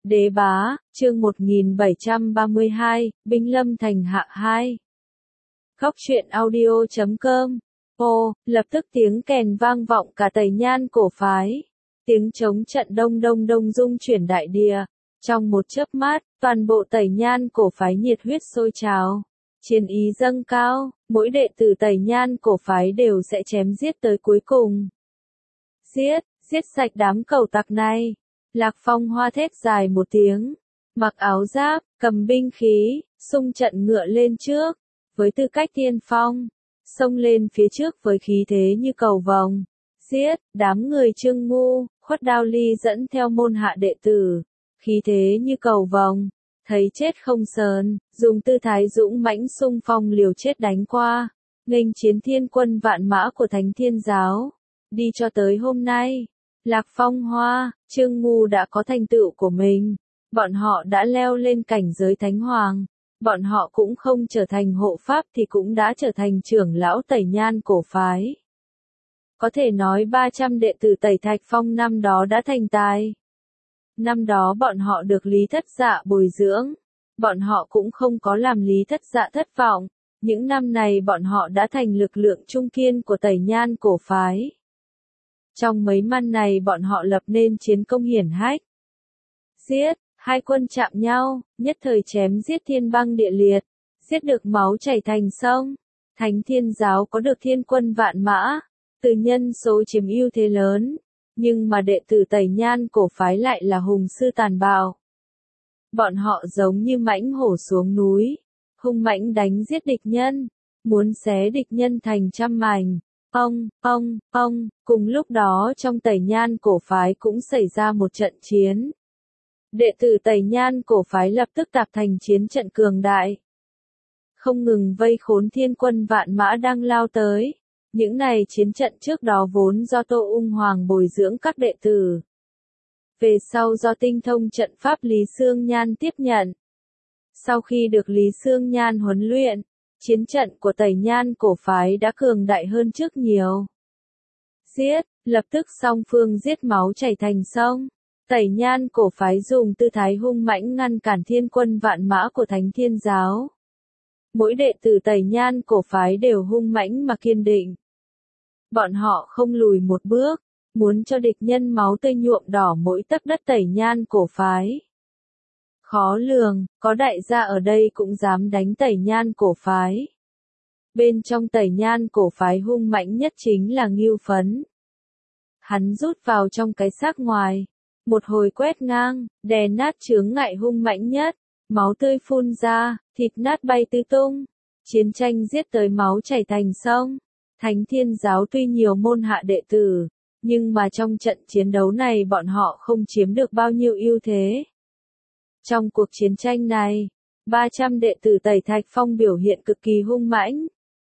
Đế bá, chương 1732, Binh lâm thành hạ 2. Góc truyện audio.com. Lập tức tiếng kèn vang vọng cả Tây Nhan cổ phái. Tiếng trống trận đông đông đông rung chuyển đại địa. Trong một chớp mắt, toàn bộ Tây Nhan cổ phái nhiệt huyết sôi trào. Chiến ý dâng cao, mỗi đệ tử Tây Nhan cổ phái đều sẽ chém giết tới cuối cùng. Giết sạch đám cẩu tặc này. Lạc Phong Hoa thét dài một tiếng, mặc áo giáp, cầm binh khí, xung trận ngựa lên trước, với tư cách tiên phong, xông lên phía trước với khí thế như cầu vồng. Giết, đám người Trương Ngu, Khuất Đao Ly dẫn theo môn hạ đệ tử, khí thế như cầu vồng, thấy chết không sờn, dùng tư thái dũng mãnh xung phong liều chết đánh qua, nghênh chiến thiên quân vạn mã của Thánh Thiên Giáo. Đi cho tới hôm nay, Lạc Phong Hoa, Trương Ngu đã có thành tựu của mình. Bọn họ đã leo lên cảnh giới Thánh Hoàng. Bọn họ cũng không trở thành hộ pháp thì cũng đã trở thành trưởng lão Tây Nhan cổ phái. Có thể nói 300 đệ tử Tây Thạch Phong năm đó đã thành tài. Năm đó bọn họ được Lý Thất Dạ bồi dưỡng. Bọn họ cũng không có làm Lý Thất Dạ thất vọng. Những năm này bọn họ đã thành lực lượng trung kiên của Tây Nhan cổ phái. Trong mấy năm này bọn họ lập nên chiến công hiển hách. Giết, hai quân chạm nhau, nhất thời chém giết thiên băng địa liệt, giết được máu chảy thành sông. Thánh Thiên Giáo có được thiên quân vạn mã, từ nhân số chiếm ưu thế lớn, nhưng mà đệ tử Tây Nhan cổ phái lại là hùng sư tàn bạo. Bọn họ giống như mãnh hổ xuống núi, hung mãnh đánh giết địch nhân, muốn xé địch nhân thành trăm mảnh. Cùng lúc đó trong Tây Nhan cổ phái cũng xảy ra một trận chiến. Đệ tử Tây Nhan cổ phái lập tức tạp thành chiến trận cường đại. Không ngừng vây khốn thiên quân vạn mã đang lao tới. Những này chiến trận trước đó vốn do Tô Ung Hoàng bồi dưỡng các đệ tử. Về sau do tinh thông trận pháp Lý Xương Nhan tiếp nhận. Sau khi được Lý Xương Nhan huấn luyện, chiến trận của Tây Nhan cổ phái đã cường đại hơn trước nhiều. Giết, lập tức song phương giết máu chảy thành sông. Tây Nhan cổ phái dùng tư thái hung mãnh ngăn cản thiên quân vạn mã của Thánh Thiên Giáo. Mỗi đệ tử Tây Nhan cổ phái đều hung mãnh mà kiên định. Bọn họ không lùi một bước, muốn cho địch nhân máu tươi nhuộm đỏ mỗi tấc đất Tây Nhan cổ phái. Khó lường, có đại gia ở đây cũng dám đánh Tây Nhan cổ phái. Bên trong Tây Nhan cổ phái hung mãnh nhất chính là Ngưu Phấn. Hắn rút vào trong cái xác ngoài, một hồi quét ngang, đè nát chướng ngại hung mãnh nhất, máu tươi phun ra, thịt nát bay tứ tung. Chiến tranh giết tới máu chảy thành sông. Thánh Thiên Giáo tuy nhiều môn hạ đệ tử, nhưng mà trong trận chiến đấu này bọn họ không chiếm được bao nhiêu ưu thế. Trong cuộc chiến tranh này, 300 đệ tử Tây Thạch Phong biểu hiện cực kỳ hung mãnh.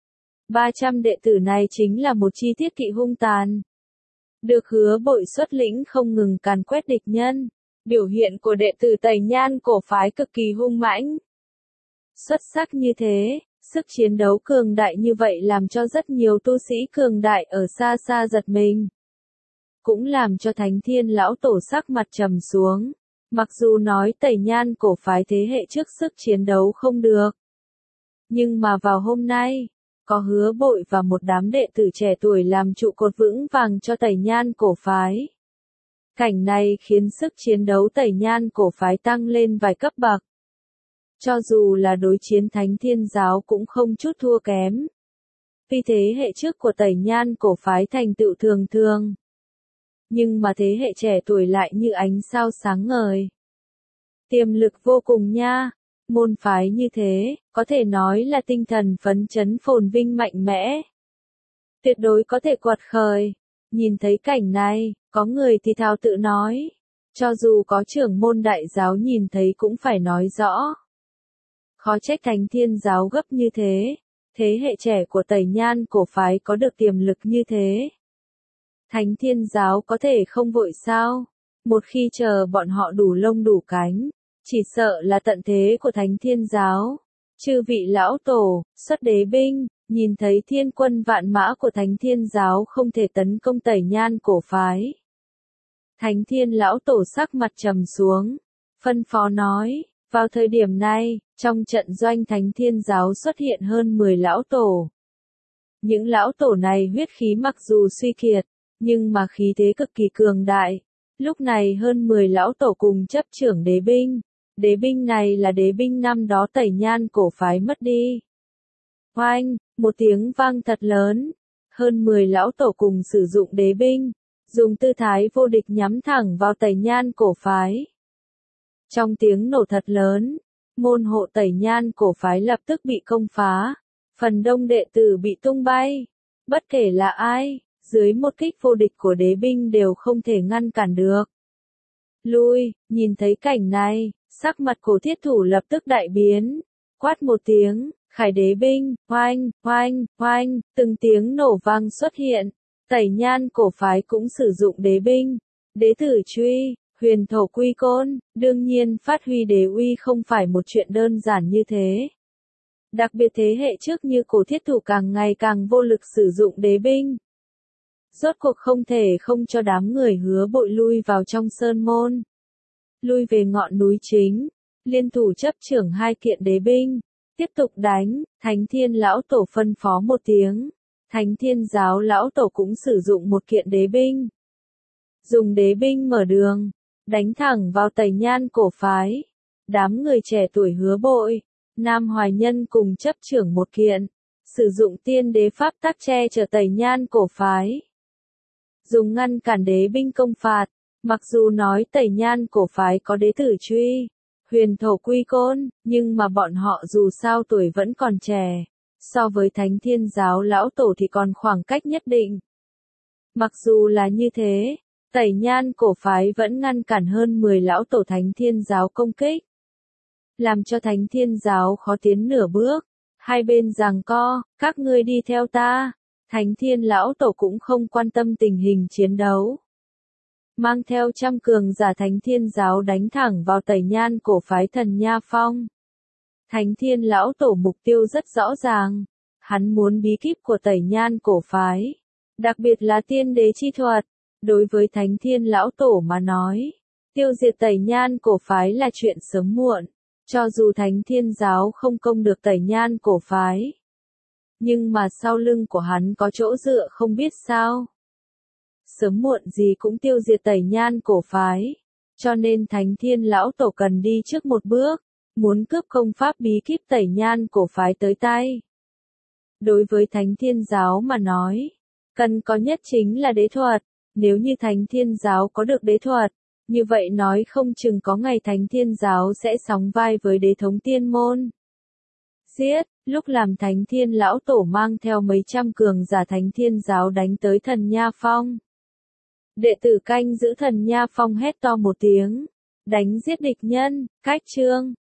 300 đệ tử này chính là một chi tiết kỵ hung tàn. Được Hứa Bội xuất lĩnh không ngừng càn quét địch nhân. Biểu hiện của đệ tử Tây Nhan cổ phái cực kỳ hung mãnh. Xuất sắc như thế, sức chiến đấu cường đại như vậy làm cho rất nhiều tu sĩ cường đại ở xa xa giật mình. Cũng làm cho Thánh Thiên lão tổ sắc mặt trầm xuống. Mặc dù nói Tây Nhan cổ phái thế hệ trước sức chiến đấu không được. Nhưng mà vào hôm nay, có Hứa Bội và một đám đệ tử trẻ tuổi làm trụ cột vững vàng cho Tây Nhan cổ phái. Cảnh này khiến sức chiến đấu Tây Nhan cổ phái tăng lên vài cấp bậc. Cho dù là đối chiến Thánh Thiên Giáo cũng không chút thua kém. Vì thế hệ trước của Tây Nhan cổ phái thành tựu thường thường. Nhưng mà thế hệ trẻ tuổi lại như ánh sao sáng ngời. Tiềm lực vô cùng nha. Môn phái như thế, có thể nói là tinh thần phấn chấn phồn vinh mạnh mẽ. Tuyệt đối có thể quật khởi. Nhìn thấy cảnh này, có người thì thào tự nói. Cho dù có trưởng môn đại giáo nhìn thấy cũng phải nói rõ. Khó trách Thánh Thiên Giáo gấp như thế. Thế hệ trẻ của Tây Nhan cổ phái có được tiềm lực như thế. Thánh Thiên Giáo có thể không vội sao? Một khi chờ bọn họ đủ lông đủ cánh, chỉ sợ là tận thế của Thánh Thiên Giáo. Chư vị lão tổ, xuất đế binh, nhìn thấy thiên quân vạn mã của Thánh Thiên Giáo không thể tấn công Tây Nhan cổ phái. Thánh Thiên lão tổ sắc mặt trầm xuống. phân phó nói. Vào thời điểm này, trong trận doanh Thánh Thiên Giáo xuất hiện hơn 10 lão tổ. Những lão tổ này huyết khí mặc dù suy kiệt, nhưng mà khí thế cực kỳ cường đại. Lúc này hơn 10 lão tổ cùng chấp trưởng đế binh. Đế binh này là đế binh năm đó Tẩy Nhan cổ phái mất đi. Oanh, một tiếng vang thật lớn. Hơn 10 lão tổ cùng sử dụng đế binh, dùng tư thái vô địch nhắm thẳng vào Tẩy Nhan cổ phái. Trong tiếng nổ thật lớn, môn hộ Tẩy Nhan cổ phái lập tức bị công phá. Phần đông đệ tử bị tung bay. Bất kể là ai, dưới một kích vô địch của đế binh đều không thể ngăn cản được. Lui, nhìn thấy cảnh này, sắc mặt Cổ Thiết Thủ lập tức đại biến. Quát một tiếng, khải đế binh, oanh, oanh, oanh, từng tiếng nổ vang xuất hiện. Tẩy Nhan cổ phái cũng sử dụng đế binh. Đế tử truy, huyền thổ quy côn, đương nhiên phát huy đế uy không phải một chuyện đơn giản như thế. Đặc biệt thế hệ trước như Cổ Thiết Thủ càng ngày càng vô lực sử dụng đế binh. Rốt cuộc không thể không cho đám người Hứa Bội lui vào trong sơn môn. Lui về ngọn núi chính, liên thủ chấp trưởng 2 kiện đế binh, tiếp tục đánh. Thánh Thiên lão tổ phân phó một tiếng. Thánh Thiên giáo lão tổ cũng sử dụng 1 kiện đế binh. Dùng đế binh mở đường, đánh thẳng vào Tẩy Nhan cổ phái. Đám người trẻ tuổi Hứa Bội, Nam Hoài Nhân cùng chấp trưởng 1 kiện, sử dụng tiên đế pháp tắc che chở Tẩy Nhan cổ phái. Dùng ngăn cản đế binh công phạt, mặc dù nói Tẩy Nhan cổ phái có đế tử truy, huyền thổ quy côn, nhưng mà bọn họ dù sao tuổi vẫn còn trẻ, so với Thánh Thiên giáo lão tổ thì còn khoảng cách nhất định. Mặc dù là như thế, Tẩy Nhan cổ phái vẫn ngăn cản hơn 10 lão tổ Thánh Thiên giáo công kích, làm cho Thánh Thiên giáo khó tiến nửa bước. Hai bên giằng co, các ngươi đi theo ta. Thánh Thiên lão tổ cũng không quan tâm tình hình chiến đấu. Mang theo trăm cường giả Thánh Thiên giáo đánh thẳng vào Tẩy Nhan cổ phái Thần Nha Phong. Thánh Thiên lão tổ mục tiêu rất rõ ràng. Hắn muốn bí kíp của Tẩy Nhan cổ phái. Đặc biệt là tiên đế chi thuật. Đối với Thánh Thiên lão tổ mà nói, tiêu diệt Tẩy Nhan cổ phái là chuyện sớm muộn. Cho dù Thánh Thiên giáo không công được Tẩy Nhan cổ phái, nhưng mà sau lưng của hắn có chỗ dựa không biết sao. Sớm muộn gì cũng tiêu diệt Tẩy Nhan cổ phái. Cho nên Thánh Thiên lão tổ cần đi trước một bước, muốn cướp công pháp bí kíp Tẩy Nhan cổ phái tới tay. Đối với Thánh Thiên giáo mà nói, cần có nhất chính là đế thuật. Nếu như Thánh Thiên giáo có được đế thuật, như vậy nói không chừng có ngày Thánh Thiên giáo sẽ sóng vai với đế thống tiên môn. Giết, lúc làm Thánh Thiên lão tổ mang theo mấy trăm cường giả Thánh Thiên giáo đánh tới Thần Nha Phong. Đệ tử canh giữ Thần Nha Phong hét to một tiếng, đánh giết địch nhân, cách chương.